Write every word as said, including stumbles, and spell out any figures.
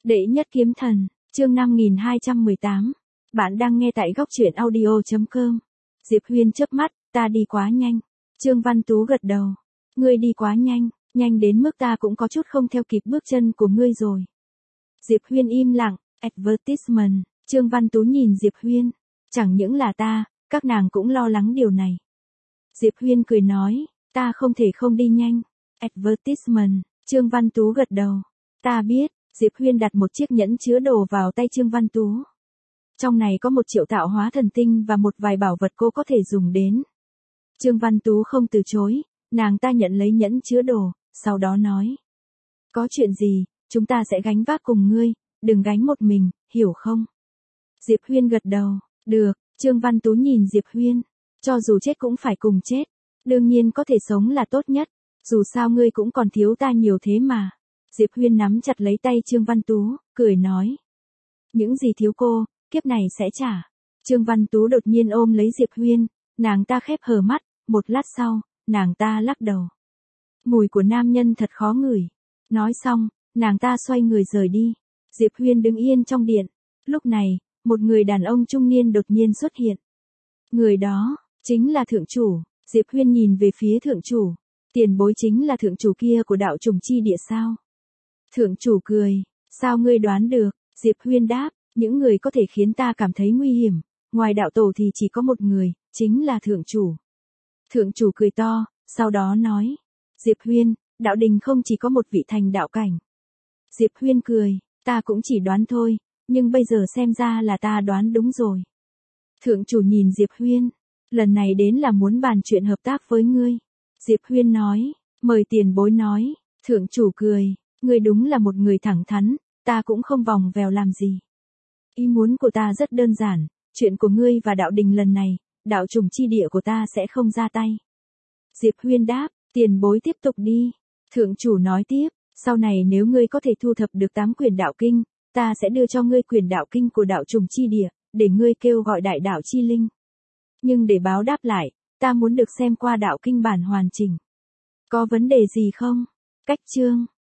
Đệ nhất kiếm thần, chương năm nghìn hai trăm mười tám. Bạn đang nghe tại góc truyện audio chấm com. Diệp Huyên chớp mắt, ta đi quá nhanh. Trương Văn Tú gật đầu. Ngươi đi quá nhanh, nhanh đến mức ta cũng có chút không theo kịp bước chân của ngươi rồi. Diệp Huyên im lặng, advertisement, Trương Văn Tú nhìn Diệp Huyên. Chẳng những là ta, các nàng cũng lo lắng điều này. Diệp Huyên cười nói, ta không thể không đi nhanh. Advertisement, Trương Văn Tú gật đầu. Ta biết. Diệp Huyên đặt một chiếc nhẫn chứa đồ vào tay Trương Văn Tú. Trong này có một triệu tạo hóa thần tinh và một vài bảo vật cô có thể dùng đến. Trương Văn Tú không từ chối, nàng ta nhận lấy nhẫn chứa đồ, sau đó nói. Có chuyện gì, chúng ta sẽ gánh vác cùng ngươi, đừng gánh một mình, hiểu không? Diệp Huyên gật đầu, được, Trương Văn Tú nhìn Diệp Huyên. Cho dù chết cũng phải cùng chết, đương nhiên có thể sống là tốt nhất, dù sao ngươi cũng còn thiếu ta nhiều thế mà. Diệp Huyên nắm chặt lấy tay Trương Văn Tú, cười nói. Những gì thiếu cô, kiếp này sẽ trả. Trương Văn Tú đột nhiên ôm lấy Diệp Huyên, nàng ta khép hờ mắt, một lát sau, nàng ta lắc đầu. Mùi của nam nhân thật khó ngửi. Nói xong, nàng ta xoay người rời đi. Diệp Huyên đứng yên trong điện. Lúc này, một người đàn ông trung niên đột nhiên xuất hiện. Người đó, chính là thượng chủ. Diệp Huyên nhìn về phía thượng chủ. Tiền bối chính là thượng chủ kia của đạo trùng chi địa sao? Thượng chủ cười, sao ngươi đoán được? Diệp Huyên đáp, những người có thể khiến ta cảm thấy nguy hiểm, ngoài đạo tổ thì chỉ có một người, chính là thượng chủ. Thượng chủ cười to, sau đó nói, Diệp Huyên, đạo đình không chỉ có một vị thành đạo cảnh. Diệp Huyên cười, ta cũng chỉ đoán thôi, nhưng bây giờ xem ra là ta đoán đúng rồi. Thượng chủ nhìn Diệp Huyên, lần này đến là muốn bàn chuyện hợp tác với ngươi. Diệp Huyên nói, mời tiền bối nói. Thượng chủ cười. Ngươi đúng là một người thẳng thắn, ta cũng không vòng vèo làm gì. Ý muốn của ta rất đơn giản, chuyện của ngươi và đạo đình lần này, đạo trùng chi địa của ta sẽ không ra tay. Diệp Huyên đáp, tiền bối tiếp tục đi. Thượng chủ nói tiếp, sau này nếu ngươi có thể thu thập được tám quyển đạo kinh, ta sẽ đưa cho ngươi quyển đạo kinh của đạo trùng chi địa, để ngươi kêu gọi đại đạo chi linh. Nhưng để báo đáp lại, ta muốn được xem qua đạo kinh bản hoàn chỉnh. Có vấn đề gì không? Cách chương.